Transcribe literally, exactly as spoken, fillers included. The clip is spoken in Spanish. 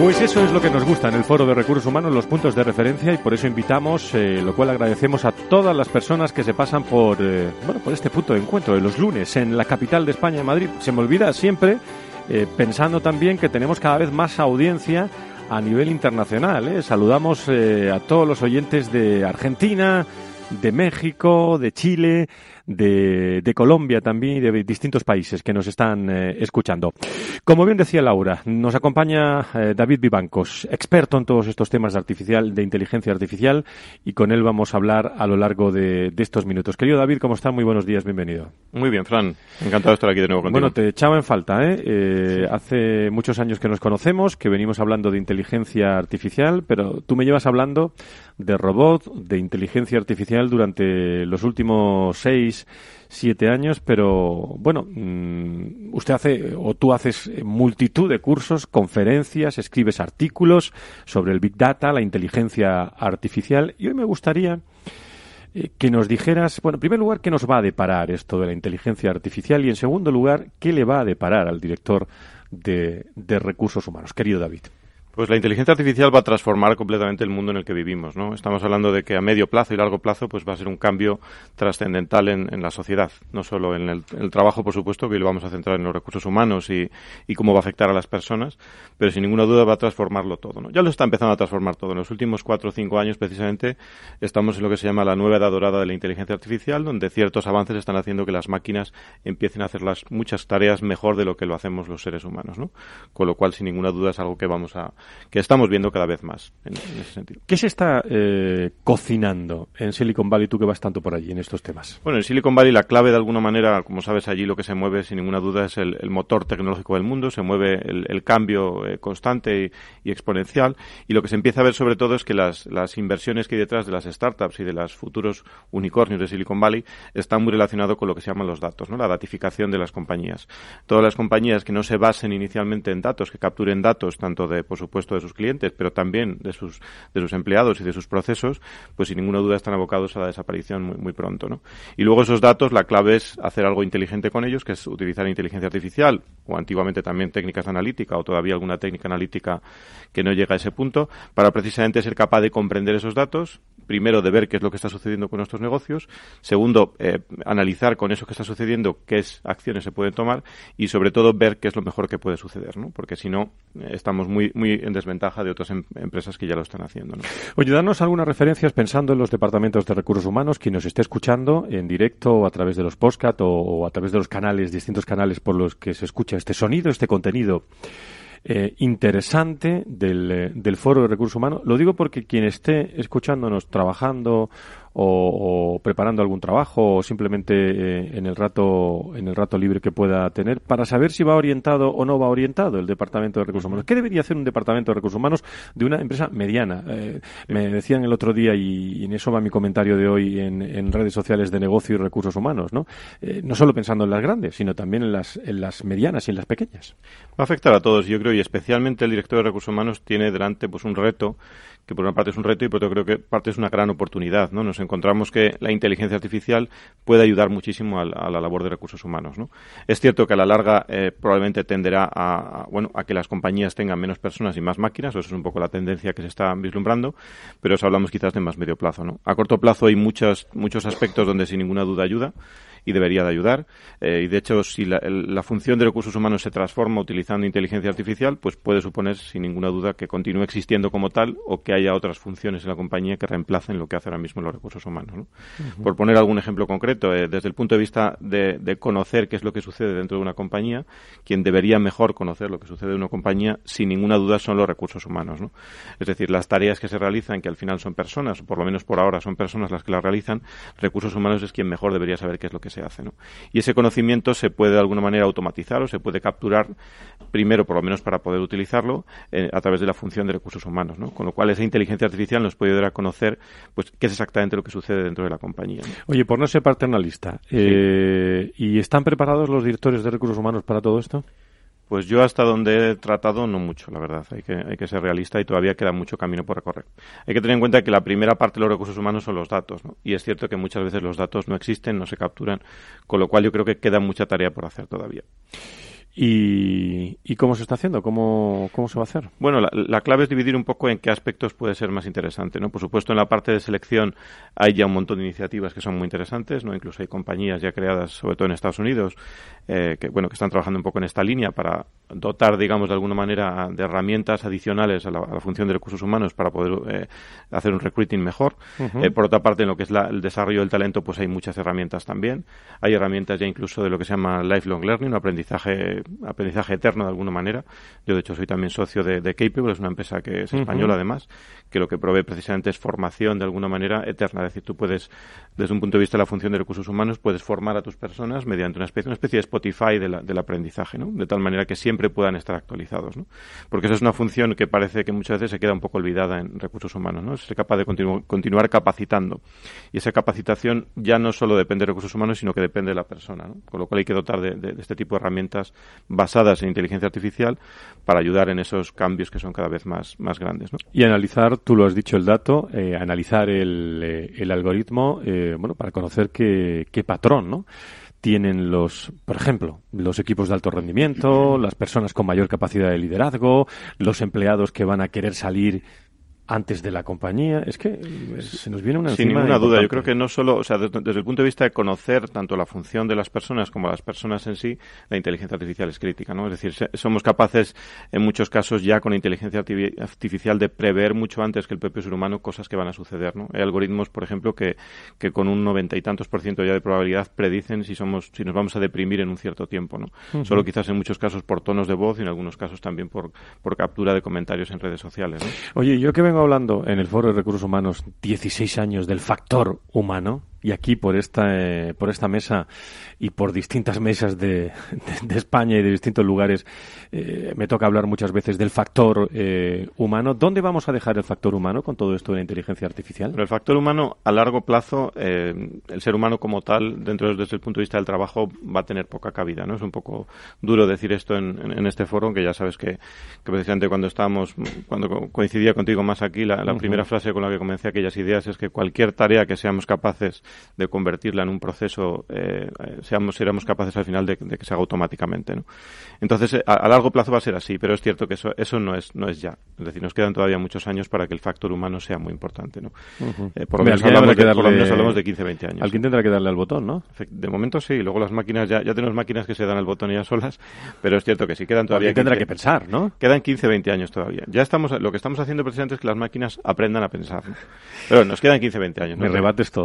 Pues eso es lo que nos gusta en el Foro de Recursos Humanos, los puntos de referencia, y por eso invitamos, eh, lo cual agradecemos a todas las personas que se pasan por, eh, bueno, por este punto de encuentro de los lunes en la capital de España, en Madrid. Se me olvida siempre, eh, pensando también que tenemos cada vez más audiencia a nivel internacional, ¿eh? Saludamos eh, a todos los oyentes de Argentina, de México, de Chile, de, de Colombia también y de distintos países que nos están eh, escuchando. Como bien decía Laura, nos acompaña eh, David Vivancos, experto en todos estos temas de artificial, de inteligencia artificial, y con él vamos a hablar a lo largo de, de estos minutos. Querido David, ¿cómo está? Muy buenos días, bienvenido. Muy bien, Fran. Encantado de estar aquí de nuevo contigo. Bueno, te echaba en falta, ¿eh? eh sí. Hace muchos años que nos conocemos, que venimos hablando de inteligencia artificial, pero tú me llevas hablando de robot, de inteligencia artificial durante los últimos seis, siete años, pero bueno, usted hace, o tú haces multitud de cursos, conferencias, escribes artículos sobre el Big Data, la inteligencia artificial, y hoy me gustaría eh, que nos dijeras, bueno, en primer lugar, ¿qué nos va a deparar esto de la inteligencia artificial? Y en segundo lugar, ¿qué le va a deparar al director de, de Recursos Humanos? Querido David. Pues la inteligencia artificial va a transformar completamente el mundo en el que vivimos, ¿no? Estamos hablando de que a medio plazo y largo plazo pues va a ser un cambio trascendental en, en la sociedad, no solo en el, en el trabajo, por supuesto, que hoy lo vamos a centrar en los recursos humanos y, y cómo va a afectar a las personas, pero sin ninguna duda va a transformarlo todo, ¿no? Ya lo está empezando a transformar todo. En los últimos cuatro o cinco años, precisamente, estamos en lo que se llama la nueva edad dorada de la inteligencia artificial, donde ciertos avances están haciendo que las máquinas empiecen a hacer las muchas tareas mejor de lo que lo hacemos los seres humanos, ¿no? Con lo cual, sin ninguna duda, es algo que vamos a que estamos viendo cada vez más en, en ese sentido. ¿Qué se está eh, cocinando en Silicon Valley, tú que vas tanto por allí en estos temas? Bueno, en Silicon Valley la clave de alguna manera, como sabes, allí lo que se mueve sin ninguna duda es el, el motor tecnológico del mundo, se mueve el, el cambio eh, constante y, y exponencial, y lo que se empieza a ver sobre todo es que las, las inversiones que hay detrás de las startups y de los futuros unicornios de Silicon Valley están muy relacionados con lo que se llaman los datos, ¿no? La datificación de las compañías. Todas las compañías que no se basen inicialmente en datos, que capturen datos tanto de, por supuesto, de sus clientes, pero también de sus de sus empleados y de sus procesos, pues sin ninguna duda están abocados a la desaparición muy, muy pronto, ¿no? Y luego esos datos, la clave es hacer algo inteligente con ellos, que es utilizar inteligencia artificial, o antiguamente también técnicas analíticas, o todavía alguna técnica analítica que no llega a ese punto, para precisamente ser capaz de comprender esos datos, primero de ver qué es lo que está sucediendo con nuestros negocios, segundo, eh, analizar con eso que está sucediendo qué es, acciones se pueden tomar, y sobre todo ver qué es lo mejor que puede suceder, ¿no? Porque si no, eh, estamos muy, muy en desventaja de otras em- empresas que ya lo están haciendo, ¿no? Oye, danos algunas referencias pensando en los departamentos de recursos humanos, quien nos esté escuchando en directo o a través de los podcast o, o a través de los canales, distintos canales por los que se escucha este sonido, este contenido eh, interesante del, eh, del Foro de Recursos Humanos. Lo digo porque quien esté escuchándonos trabajando o, o preparando algún trabajo o simplemente eh, en el rato en el rato libre que pueda tener, para saber si va orientado o no va orientado el Departamento de Recursos Humanos. ¿Qué debería hacer un Departamento de Recursos Humanos de una empresa mediana? Eh, me decían el otro día, y, y en eso va mi comentario de hoy en, en redes sociales de negocio y recursos humanos, ¿no? Eh, no solo pensando en las grandes, sino también en las, en las medianas y en las pequeñas. Va a afectar a todos, yo creo, y especialmente el director de recursos humanos tiene delante pues un reto, que por una parte es un reto y por otra creo que parte es una gran oportunidad, ¿no? Nos encontramos que la inteligencia artificial puede ayudar muchísimo a la, a la labor de recursos humanos, ¿no? Es cierto que a la larga eh, probablemente tenderá a, a, bueno, a que las compañías tengan menos personas y más máquinas, eso es un poco la tendencia que se está vislumbrando, pero eso hablamos quizás de más medio plazo, ¿no? A corto plazo hay muchos, muchos aspectos donde sin ninguna duda ayuda y debería de ayudar, eh, y de hecho si la, el, la función de recursos humanos se transforma utilizando inteligencia artificial, pues puede suponer sin ninguna duda que continúe existiendo como tal o que haya otras funciones en la compañía que reemplacen lo que hace ahora mismo los recursos humanos, ¿no? Uh-huh. Por poner algún ejemplo concreto, eh, desde el punto de vista de, de conocer qué es lo que sucede dentro de una compañía, quien debería mejor conocer lo que sucede en una compañía, sin ninguna duda son los recursos humanos, ¿no? Es decir, las tareas que se realizan, que al final son personas, o por lo menos por ahora son personas las que las realizan, recursos humanos es quien mejor debería saber qué es lo que se hace, ¿no? Y ese conocimiento se puede de alguna manera automatizar o se puede capturar, primero por lo menos para poder utilizarlo eh, a través de la función de recursos humanos, ¿no? Con lo cual esa inteligencia artificial nos puede ayudar a conocer pues qué es exactamente lo que sucede dentro de la compañía, ¿no? Oye, por no ser paternalista, eh, sí. ¿y están preparados los directores de recursos humanos para todo esto? Pues yo hasta donde he tratado no mucho, la verdad. Hay que, hay que ser realista y todavía queda mucho camino por recorrer. Hay que tener en cuenta que la primera parte de los recursos humanos son los datos, ¿no? Y es cierto que muchas veces los datos no existen, no se capturan, con lo cual yo creo que queda mucha tarea por hacer todavía. ¿Y, ¿Y cómo se está haciendo? ¿Cómo, cómo se va a hacer? Bueno, la, la clave es dividir un poco en qué aspectos puede ser más interesante, ¿no? Por supuesto, en la parte de selección hay ya un montón de iniciativas que son muy interesantes, ¿no? Incluso hay compañías ya creadas, sobre todo en Estados Unidos, eh, que, bueno, que están trabajando un poco en esta línea para dotar, digamos, de alguna manera de herramientas adicionales a la, a la función de recursos humanos para poder eh, hacer un recruiting mejor. Uh-huh. Eh, por otra parte, en lo que es la, el desarrollo del talento, pues hay muchas herramientas también. Hay herramientas ya incluso de lo que se llama lifelong learning, un aprendizaje aprendizaje eterno de alguna manera. Yo, de hecho, soy también socio de, de Capable, es una empresa que es española, uh-huh. además, que lo que provee precisamente es formación de alguna manera eterna. Es decir, tú puedes, desde un punto de vista de la función de recursos humanos, puedes formar a tus personas mediante una especie, una especie de Spotify de la, del aprendizaje, ¿no? De tal manera que siempre puedan estar actualizados, ¿no? Porque esa es una función que parece que muchas veces se queda un poco olvidada en recursos humanos, ¿no? Ser capaz de continu- continuar capacitando. Y esa capacitación ya no solo depende de recursos humanos, sino que depende de la persona, ¿no? Con lo cual hay que dotar de, de, de este tipo de herramientas basadas en inteligencia artificial para ayudar en esos cambios que son cada vez más, más grandes, ¿no? Y analizar, tú lo has dicho, el dato, eh, analizar el, eh, el algoritmo, eh, bueno, para conocer qué, qué patrón, ¿no? Tienen los, por ejemplo, los equipos de alto rendimiento, las personas con mayor capacidad de liderazgo, los empleados que van a querer salir antes de la compañía. Es que se nos viene una encima. Sin ninguna importante. duda. Yo creo que no solo, o sea, desde, desde el punto de vista de conocer tanto la función de las personas como las personas en sí, la inteligencia artificial es crítica, ¿no? Es decir, se, somos capaces en muchos casos ya con inteligencia artificial de prever mucho antes que el propio ser humano cosas que van a suceder, ¿no? Hay algoritmos, por ejemplo, que, que con un noventa y tantos por ciento ya de probabilidad predicen si somos, si nos vamos a deprimir en un cierto tiempo, ¿no? Uh-huh. Solo quizás en muchos casos por tonos de voz y en algunos casos también por, por captura de comentarios en redes sociales, ¿no? Oye, yo que vengo hablando en el Foro de Recursos Humanos dieciséis años del factor humano, y aquí por esta eh, por esta mesa y por distintas mesas de, de, de España y de distintos lugares eh, me toca hablar muchas veces del factor eh, humano. ¿Dónde vamos a dejar el factor humano con todo esto de la inteligencia artificial? Pero el factor humano, a largo plazo, eh, el ser humano como tal, dentro desde el punto de vista del trabajo, va a tener poca cabida, ¿no? Es un poco duro decir esto en, en, en este foro, que ya sabes que, que precisamente cuando estábamos, cuando coincidía contigo más aquí, la, la uh-huh. primera frase con la que comencé aquellas ideas es que cualquier tarea que seamos capaces de convertirla en un proceso, eh, seamos, seremos capaces al final de, de que se haga automáticamente, ¿no? Entonces, a, a largo plazo va a ser así, pero es cierto que eso, eso no es, no es ya. Es decir, nos quedan todavía muchos años para que el factor humano sea muy importante, ¿no? Uh-huh. Eh, por, lo menos hablamos de, darle, por lo menos hablamos de quince, veinte años. Alguien tendrá que darle al botón, ¿no? De momento sí, luego las máquinas, ya, ya tenemos máquinas que se dan al botón ya solas, pero es cierto que sí quedan todavía. Alguien tendrá que pensar, ¿no? Quedan quince, veinte años todavía. Ya estamos, lo que estamos haciendo precisamente es que las máquinas aprendan a pensar, ¿no? Pero nos quedan quince, veinte años, ¿no? Me rebates todo.